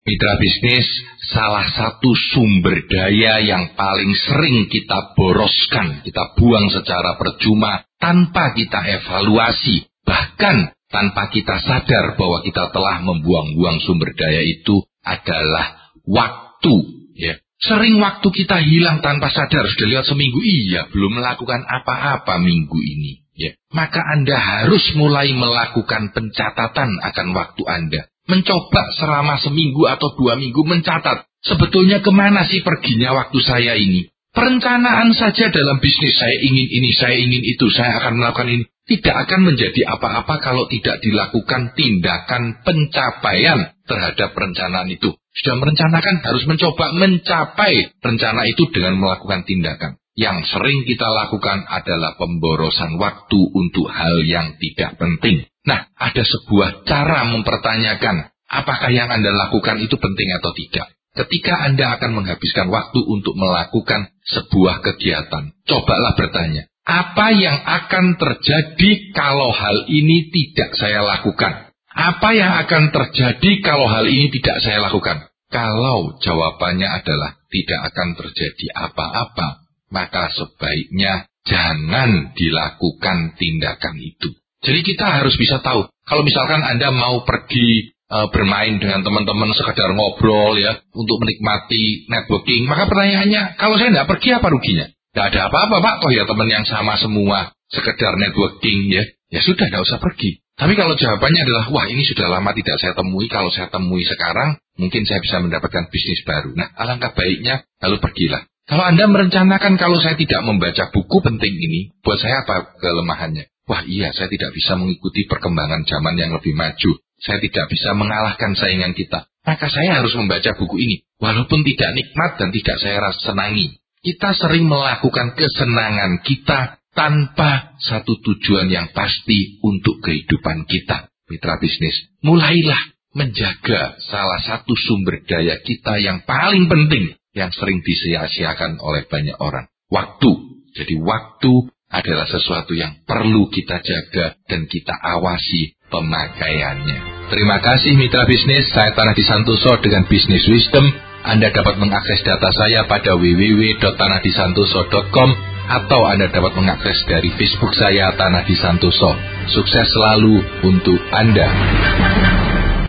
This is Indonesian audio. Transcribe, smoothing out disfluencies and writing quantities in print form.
Mitra bisnis, salah satu sumber daya yang paling sering kita boroskan, kita buang secara percuma tanpa kita evaluasi, bahkan tanpa kita sadar bahwa kita telah membuang-buang sumber daya itu adalah waktu. Ya. Sering waktu kita hilang tanpa sadar, sudah lewat seminggu, belum melakukan apa-apa minggu ini. Ya. Maka Anda harus mulai melakukan pencatatan akan waktu Anda. Mencoba selama seminggu atau 2 minggu mencatat, sebetulnya kemana sih perginya waktu saya ini. Perencanaan saja dalam bisnis, saya ingin ini, saya ingin itu, saya akan melakukan ini. Tidak akan menjadi apa-apa kalau tidak dilakukan tindakan pencapaian terhadap perencanaan itu. Sudah merencanakan, harus mencoba mencapai rencana itu dengan melakukan tindakan. Yang sering kita lakukan adalah pemborosan waktu untuk hal yang tidak penting. Nah, ada sebuah cara mempertanyakan, apakah yang Anda lakukan itu penting atau tidak. Ketika Anda akan menghabiskan waktu untuk melakukan sebuah kegiatan, cobalah bertanya, apa yang akan terjadi kalau hal ini tidak saya lakukan? Apa yang akan terjadi kalau hal ini tidak saya lakukan? Kalau jawabannya adalah tidak akan terjadi apa-apa, maka sebaiknya jangan dilakukan tindakan itu. Jadi kita harus bisa tahu, kalau misalkan Anda mau pergi bermain dengan teman-teman sekedar ngobrol ya, untuk menikmati networking, maka pertanyaannya, kalau saya tidak pergi apa ruginya? Tidak ada apa-apa Pak, toh ya teman yang sama semua, sekedar networking ya sudah tidak usah pergi. Tapi kalau jawabannya adalah, wah ini sudah lama tidak saya temui, kalau saya temui sekarang, mungkin saya bisa mendapatkan bisnis baru. Nah, alangkah baiknya, lalu pergilah. Kalau Anda merencanakan kalau saya tidak membaca buku penting ini, buat saya apa kelemahannya? Wah iya, saya tidak bisa mengikuti perkembangan zaman yang lebih maju. Saya tidak bisa mengalahkan saingan kita. Maka saya harus membaca buku ini. Walaupun tidak nikmat dan tidak saya senangi. Kita sering melakukan kesenangan kita tanpa satu tujuan yang pasti untuk kehidupan kita. Mitra bisnis, mulailah menjaga salah satu sumber daya kita yang paling penting, yang sering disia-siakan oleh banyak orang. Waktu. Jadi waktu adalah sesuatu yang perlu kita jaga dan kita awasi pemakaiannya. Terima kasih mitra bisnis, saya Tanadi Santoso dengan Business Wisdom. Anda dapat mengakses data saya pada www.tanadisantoso.com atau Anda dapat mengakses dari Facebook saya Tanadi Santoso. Sukses selalu untuk Anda.